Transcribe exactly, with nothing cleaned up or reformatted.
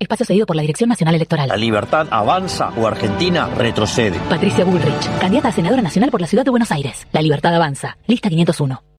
espacio cedido por la Dirección Nacional Electoral. ¿La libertad avanza o Argentina retrocede? Patricia Bullrich, candidata a senadora nacional por la ciudad de Buenos Aires. La libertad avanza. Lista quinientos uno.